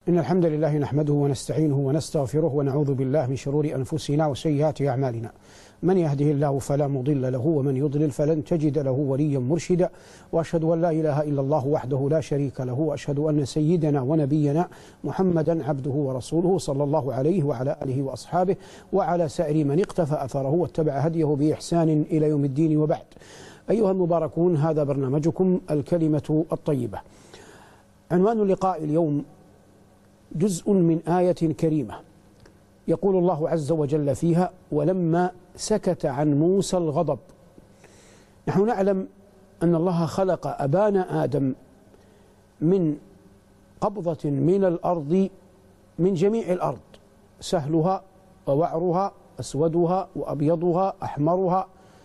إن الحمد لله نحمده ونستعينه ونستغفره ونعوذ بالله من شرور أنفسنا وسيئات أعمالنا. من يهده الله فلا مضل له ومن يضلل فلن تجد له وليا مرشدا، وأشهد أن لا إله إلا الله وحده لا شريك له، وأشهد أن سيدنا ونبينا محمدا عبده ورسوله صلى الله عليه وعلى آله وأصحابه وعلى سائر من اقتفى أثره واتبع هديه بإحسان إلى يوم الدين. وبعد، أيها المباركون، هذا برنامجكم الكلمة الطيبة. عنوان اللقاء اليوم جزء من آية كريمة يقول الله عز وجل فيها: ولما سكت عن موسى الغضب. نحن نعلم أن الله خلق أبانا آدم من قبضة من الأرض، من جميع الأرض، سهلها ووعرها، أسودها وأبيضها، أحمرها.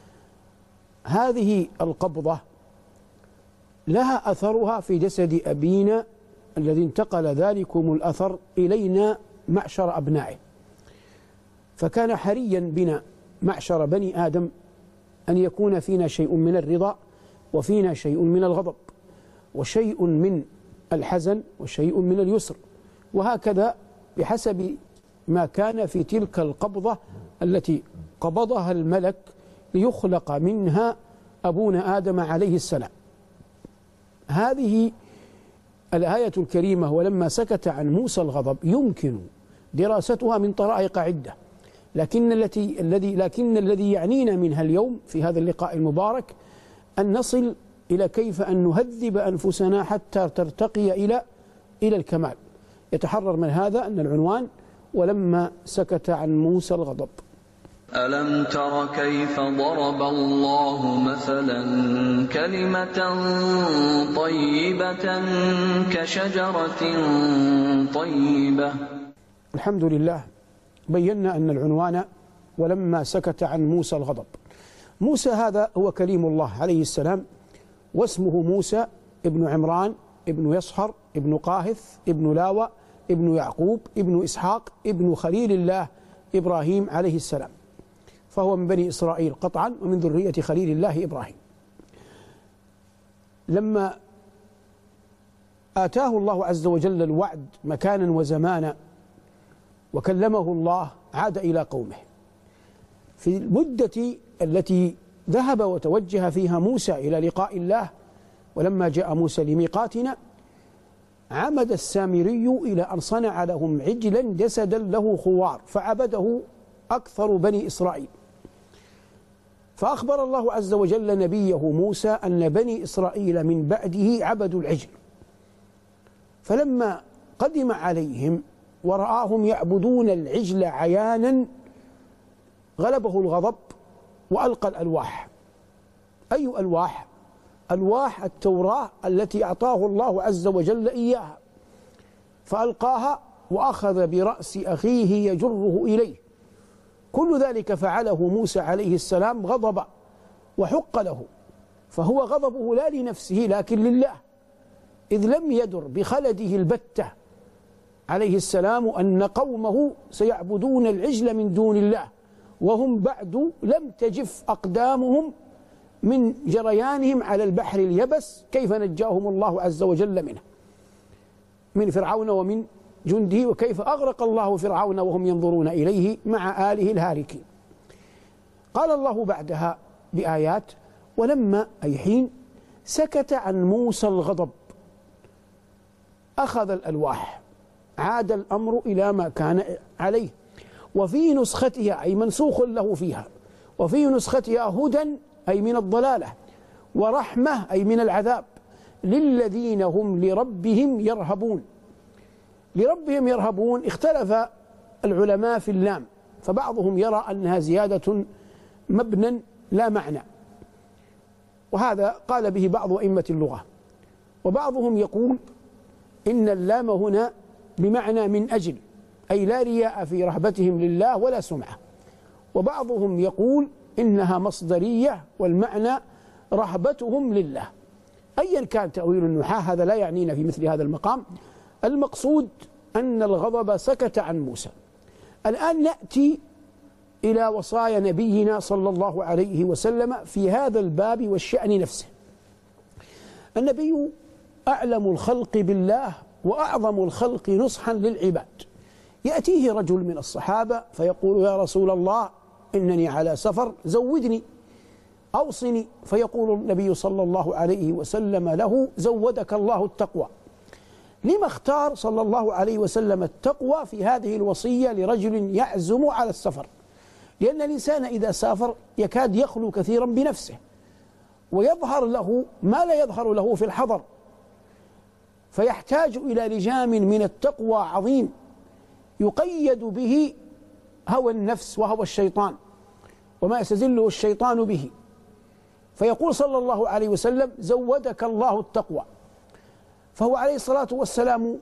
هذه القبضة لها أثرها في جسد أبينا الذي انتقل ذلكم الأثر إلينا معشر أبنائه، فكان حريا بنا معشر بني آدم أن يكون فينا شيء من الرضا، وفينا شيء من الغضب، وشيء من الحزن، وشيء من اليسر، وهكذا بحسب ما كان في تلك القبضة التي قبضها الملك ليخلق منها أبونا آدم عليه السلام. هذه الآية الكريمة ولما سكت عن موسى الغضب يمكن دراستها من طرائق عدة، لكن الذي يعنينا منها اليوم في هذا اللقاء المبارك أن نصل إلى كيف أن نهذب أنفسنا حتى ترتقي إلى الكمال. يتحرر من هذا أن العنوان ولما سكت عن موسى الغضب. ألم تر كيف ضرب الله مثلا كلمة طيبة كشجرة طيبة. الحمد لله، بينا أن العنوان ولما سكت عن موسى الغضب. موسى هذا هو كليم الله عليه السلام، واسمه موسى ابن عمران ابن يصحر ابن قاهث ابن لاوى ابن يعقوب ابن إسحاق ابن خليل الله إبراهيم عليه السلام، فهو من بني إسرائيل قطعا ومن ذرية خليل الله إبراهيم. لما آتاه الله عز وجل الوعد مكانا وزمانا وكلمه الله عاد إلى قومه. في المدة التي ذهب وتوجه فيها موسى إلى لقاء الله، ولما جاء موسى لميقاتنا عمد السامري إلى أن صنع لهم عجلا جسدا له خوار فعبده أكثر بني إسرائيل. فأخبر الله عز وجل نبيه موسى أن بني إسرائيل من بعده عبدوا العجل، فلما قدم عليهم ورآهم يعبدون العجل عيانا غلبه الغضب وألقى الألواح. أي ألواح؟ ألواح التوراة التي أعطاه الله عز وجل إياها، فألقاها وأخذ برأس أخيه يجره إليه. كل ذلك فعله موسى عليه السلام غضبا وحق له، فهو غضبه لا لنفسه لكن لله، إذ لم يدر بخلده البتة عليه السلام أن قومه سيعبدون العجل من دون الله، وهم بعد لم تجف أقدامهم من جريانهم على البحر اليبس، كيف نجاهم الله عز وجل منه، من فرعون ومن جنده، وكيف أغرق الله فرعون وهم ينظرون إليه مع آله الهالكين. قال الله بعدها بآيات: ولما أي حين سكت عن موسى الغضب أخذ الألواح، عاد الأمر إلى ما كان عليه. وفي نسختها أي منسوخ له فيها، وفي نسختها هدى أي من الضلالة، ورحمة أي من العذاب، للذين هم لربهم يرهبون. لربهم يرهبون اختلف العلماء في اللام، فبعضهم يرى أنها زيادة مبنى لا معنى، وهذا قال به بعض أئمة اللغة، وبعضهم يقول إن اللام هنا بمعنى من أجل، أي لا رياء في رهبتهم لله ولا سمعة، وبعضهم يقول إنها مصدرية والمعنى رهبتهم لله. أيا كان تأويل النحاة هذا لا يعنينا في مثل هذا المقام، المقصود أن الغضب سكت عن موسى. الآن نأتي إلى وصايا نبينا صلى الله عليه وسلم في هذا الباب والشأن نفسه. النبي أعلم الخلق بالله وأعظم الخلق نصحا للعباد. يأتيه رجل من الصحابة فيقول: يا رسول الله إنني على سفر، زودني أوصني. فيقول النبي صلى الله عليه وسلم له: زودك الله التقوى. لما اختار صلى الله عليه وسلم التقوى في هذه الوصية لرجل يعزم على السفر؟ لأن الإنسان إذا سافر يكاد يخلو كثيرا بنفسه، ويظهر له ما لا يظهر له في الحضر، فيحتاج إلى لجام من التقوى عظيم يقيد به هوى النفس وهوى الشيطان وما يستزله الشيطان به. فيقول صلى الله عليه وسلم: زودك الله التقوى. فهو عليه الصلاة والسلام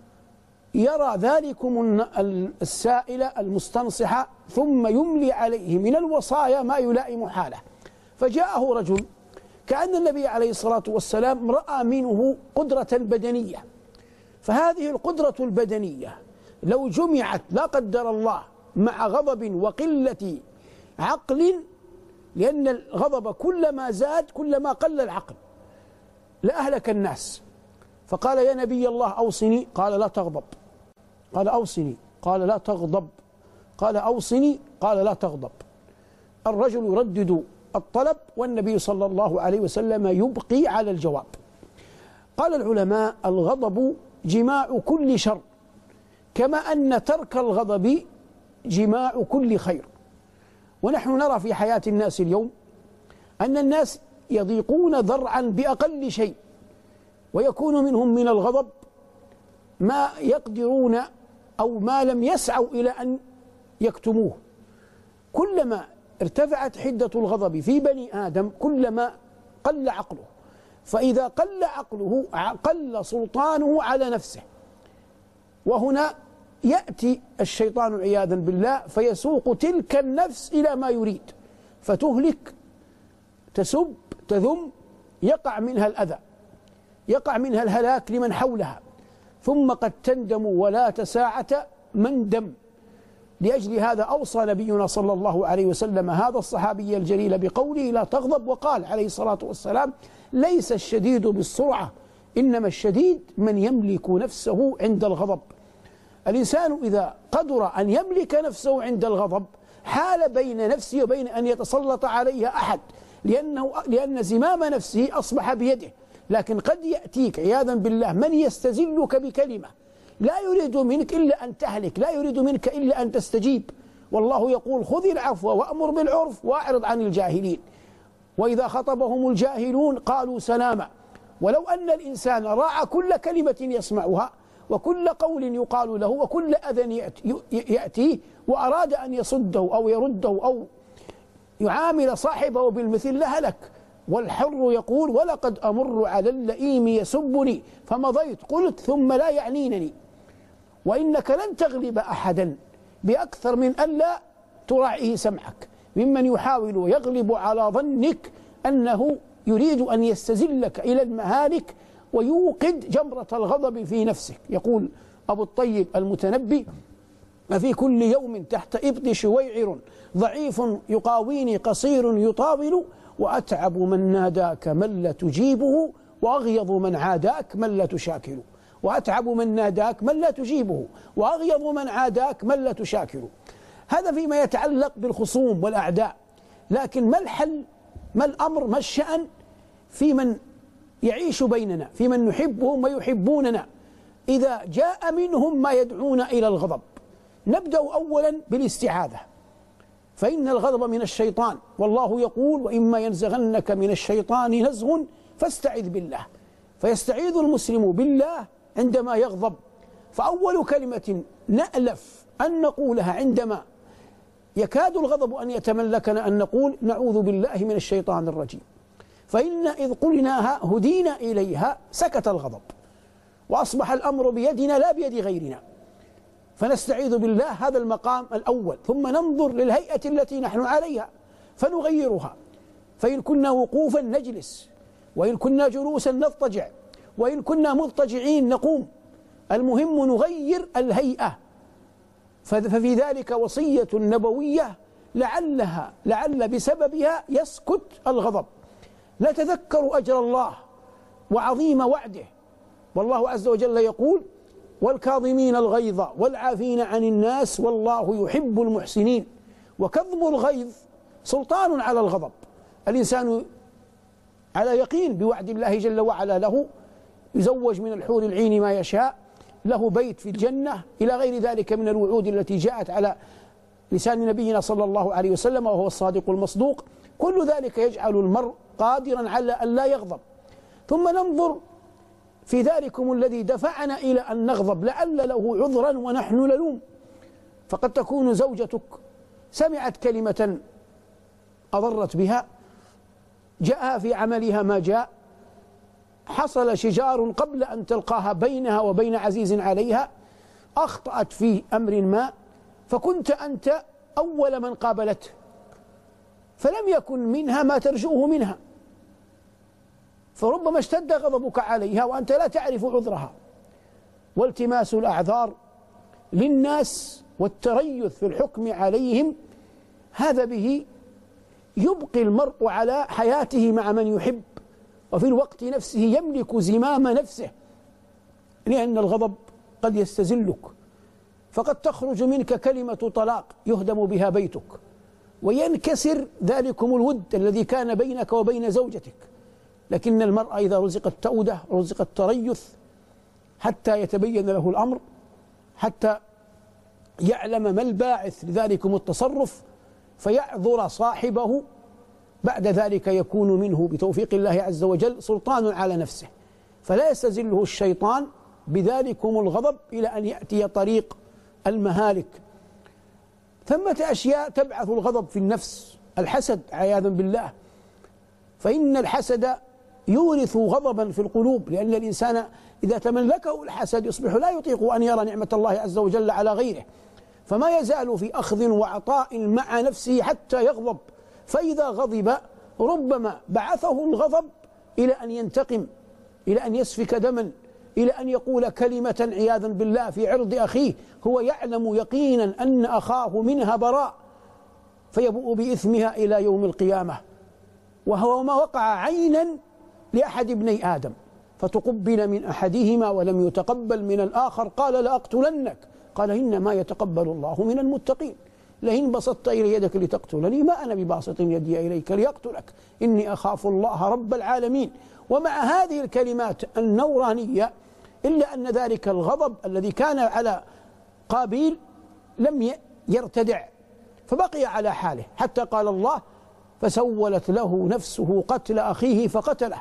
يرى ذلكم السائل المستنصح ثم يملي عليه من الوصايا ما يلائم حاله. فجاءه رجل كأن النبي عليه الصلاة والسلام رأى منه قدرة بدنية، فهذه القدرة البدنية لو جمعت لا قدر الله مع غضب وقلة عقل، لأن الغضب كلما زاد كلما قل العقل، لأهلك الناس. فقال: يا نبي الله أوصني. قال: لا تغضب. قال: أوصني. قال: لا تغضب. قال: أوصني. قال: لا تغضب. الرجل يردد الطلب والنبي صلى الله عليه وسلم يبقي على الجواب. قال العلماء: الغضب جماع كل شر، كما أن ترك الغضب جماع كل خير. ونحن نرى في حياة الناس اليوم أن الناس يضيقون ذرعا بأقل شيء، ويكون منهم من الغضب ما يقدرون أو ما لم يسعوا إلى أن يكتموه. كلما ارتفعت حدة الغضب في بني آدم كلما قل عقله، فإذا قل عقله قل سلطانه على نفسه. وهنا يأتي الشيطان عياذا بالله فيسوق تلك النفس إلى ما يريد، فتهلك، تسب، تذم، يقع منها الأذى، يقع منها الهلاك لمن حولها، ثم قد تندم ولا تساعة مندم. لأجل هذا أوصى نبينا صلى الله عليه وسلم هذا الصحابي الجليل بقوله: لا تغضب. وقال عليه الصلاة والسلام: ليس الشديد بالسرعة، إنما الشديد من يملك نفسه عند الغضب. الإنسان إذا قدر أن يملك نفسه عند الغضب حال بين نفسه وبين أن يتسلط عليها أحد، لأن زمام نفسه أصبح بيده. لكن قد يأتيك عياذا بالله من يستزلك بكلمة لا يريد منك إلا أن تهلك، لا يريد منك إلا أن تستجيب. والله يقول: خذ العفو وأمر بالعرف وأعرض عن الجاهلين. وإذا خطبهم الجاهلون قالوا سلاما. ولو أن الإنسان راعى كل كلمة يسمعها وكل قول يقال له وكل أذى يأتيه وأراد أن يصده أو يرده أو يعامل صاحبه بالمثل لهلك. والحر يقول: ولقد أمر على اللئيم يسبني فمضيت قلت ثم لا يعنينني. وإنك لن تغلب أحدا بأكثر من أن لا تراعيه سمعك، ممن يحاول ويغلب على ظنك أنه يريد أن يستزلك إلى المهالك ويوقد جمرة الغضب في نفسك. يقول أبو الطيب المتنبي: ففي كل يوم تحت إبط شويعر ضعيف يقاويني قصير يطاول، وأتعب من ناداك من لا تجيبه، وأغيظ من عاداك من لا تشاكل. وأتعب من ناداك من لا تجيبه، وأغيظ من عاداك من لا تشاكل. هذا فيما يتعلق بالخصوم والأعداء. لكن ما الحل، ما الأمر، ما الشأن في من يعيش بيننا، في من نحبهم ويحبوننا إذا جاء منهم ما يدعون إلى الغضب؟ نبدأ أولا بالاستعاذة، فإن الغضب من الشيطان، والله يقول: وإما ينزغنك من الشيطان نزغ فاستعذ بالله. فيستعيذ المسلم بالله عندما يغضب. فأول كلمة نألف أن نقولها عندما يكاد الغضب أن يتملكنا أن نقول: نعوذ بالله من الشيطان الرجيم. فإن إذ قلناها هدينا إليها سكت الغضب، وأصبح الأمر بيدنا لا بيد غيرنا. فنستعيذ بالله، هذا المقام الأول. ثم ننظر للهيئة التي نحن عليها فنغيرها، فإن كنا وقوفا نجلس، وإن كنا جلوسا نضطجع، وإن كنا مضطجعين نقوم. المهم نغير الهيئة. ففي ذلك وصية نبوية لعل بسببها يسكت الغضب. نتذكر أجر الله وعظيم وعده، والله عز وجل يقول: والكاظمين الغيظ والعافين عن الناس والله يحب المحسنين. وكظم الغيظ سلطان على الغضب. الإنسان على يقين بوعد الله جل وعلا له، يزوج من الحور العين ما يشاء، له بيت في الجنة، إلى غير ذلك من الوعود التي جاءت على لسان نبينا صلى الله عليه وسلم وهو الصادق المصدوق. كل ذلك يجعل المرء قادرا على أن لا يغضب. ثم ننظر في ذلكم الذي دفعنا إلى أن نغضب لعل له عذرا ونحن نلوم. فقد تكون زوجتك سمعت كلمة أضرت بها، جاءها في عملها ما جاء، حصل شجار قبل أن تلقاها بينها وبين عزيز عليها، أخطأت في أمر ما، فكنت أنت أول من قابلته، فلم يكن منها ما ترجوه منها، فربما اشتد غضبك عليها وأنت لا تعرف عذرها. والتماس الأعذار للناس والتريث في الحكم عليهم، هذا به يبقي المرء على حياته مع من يحب، وفي الوقت نفسه يملك زمام نفسه، لأن الغضب قد يستزلك، فقد تخرج منك كلمة طلاق يهدم بها بيتك، وينكسر ذلكم الود الذي كان بينك وبين زوجتك. لكن المرء إذا رزق التؤدة رزق التريث حتى يتبين له الأمر، حتى يعلم ما الباعث لذلكم التصرف، فيعذر صاحبه، بعد ذلك يكون منه بتوفيق الله عز وجل سلطان على نفسه، فلا يستزله الشيطان بذلكم الغضب إلى أن يأتي طريق المهالك. ثمة أشياء تبعث الغضب في النفس، الحسد عياذا بالله، فإن الحسد يورث غضبا في القلوب، لأن الإنسان إذا تملكه الحسد يصبح لا يطيق أن يرى نعمة الله عز وجل على غيره، فما يزال في أخذ وعطاء مع نفسه حتى يغضب، فإذا غضب ربما بعثه الغضب إلى أن ينتقم، إلى أن يسفك دما، إلى أن يقول كلمة عياذا بالله في عرض أخيه هو يعلم يقينا أن أخاه منها براء، فيبوء بإثمها إلى يوم القيامة. وهو ما وقع عينا لأحد ابني آدم، فتقبل من أحدهما ولم يتقبل من الآخر، قال لأقتلنك، قال إنما يتقبل الله من المتقين، لئن بسطت إلي يدك لتقتلني ما أنا بباسط يدي إليك ليقتلك إني أخاف الله رب العالمين. ومع هذه الكلمات النورانية إلا أن ذلك الغضب الذي كان على قابيل لم يرتدع، فبقي على حاله، حتى قال الله فسولت له نفسه قتل أخيه فقتله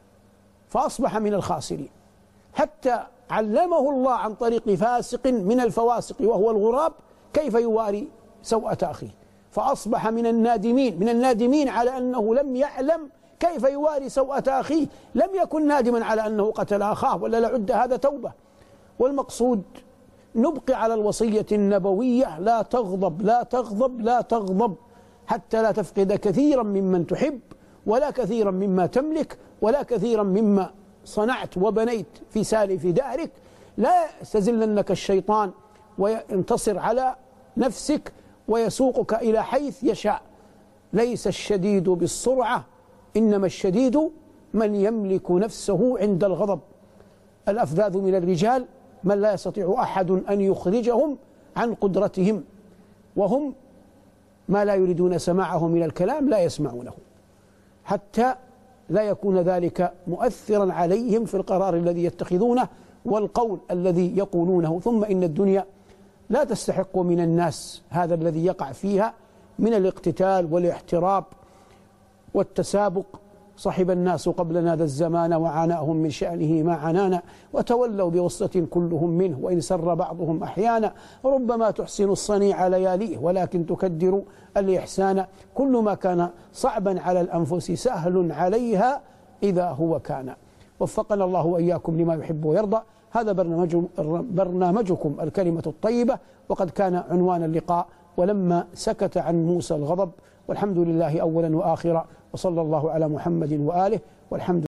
فأصبح من الخاسرين، حتى علمه الله عن طريق فاسق من الفواسق وهو الغراب كيف يواري سوءة أخيه، فأصبح من النادمين على أنه لم يعلم كيف يواري سوءة أخيه، لم يكن نادما على أنه قتل أخاه، ولا لعد هذا توبة. والمقصود نبقي على الوصية النبوية: لا تغضب لا تغضب لا تغضب، حتى لا تفقد كثيرا ممن تحب، ولا كثيرا مما تملك، ولا كثيرا مما صنعت وبنيت في سالف دهرك. لا يستزلنك الشيطان وينتصر على نفسك ويسوقك إلى حيث يشاء. ليس الشديد بالسرعة، إنما الشديد من يملك نفسه عند الغضب. الأفذاذ من الرجال من لا يستطيع أحد أن يخرجهم عن قدرتهم، وهم ما لا يريدون سماعه من الكلام لا يسمعونه، حتى لا يكون ذلك مؤثرا عليهم في القرار الذي يتخذونه والقول الذي يقولونه. ثم إن الدنيا لا تستحق من الناس هذا الذي يقع فيها من الاقتتال والاحتراب والتسابق. صحب الناس قبلنا ذا الزمان وعاناهم من شأنه ما عنانا، وتولوا بغصة كلهم منه وإن سر بعضهم أحيانا، ربما تحسن الصنيع لياليه ولكن تكدر الإحسان، كل ما كان صعبا على الأنفس سهل عليها إذا هو كان. وفقنا الله وإياكم لما يحب ويرضى. هذا برنامجكم الكلمة الطيبة، وقد كان عنوان اللقاء ولما سكت عن موسى الغضب. والحمد لله أولا وآخرا، وصلى الله على محمد وآله، والحمد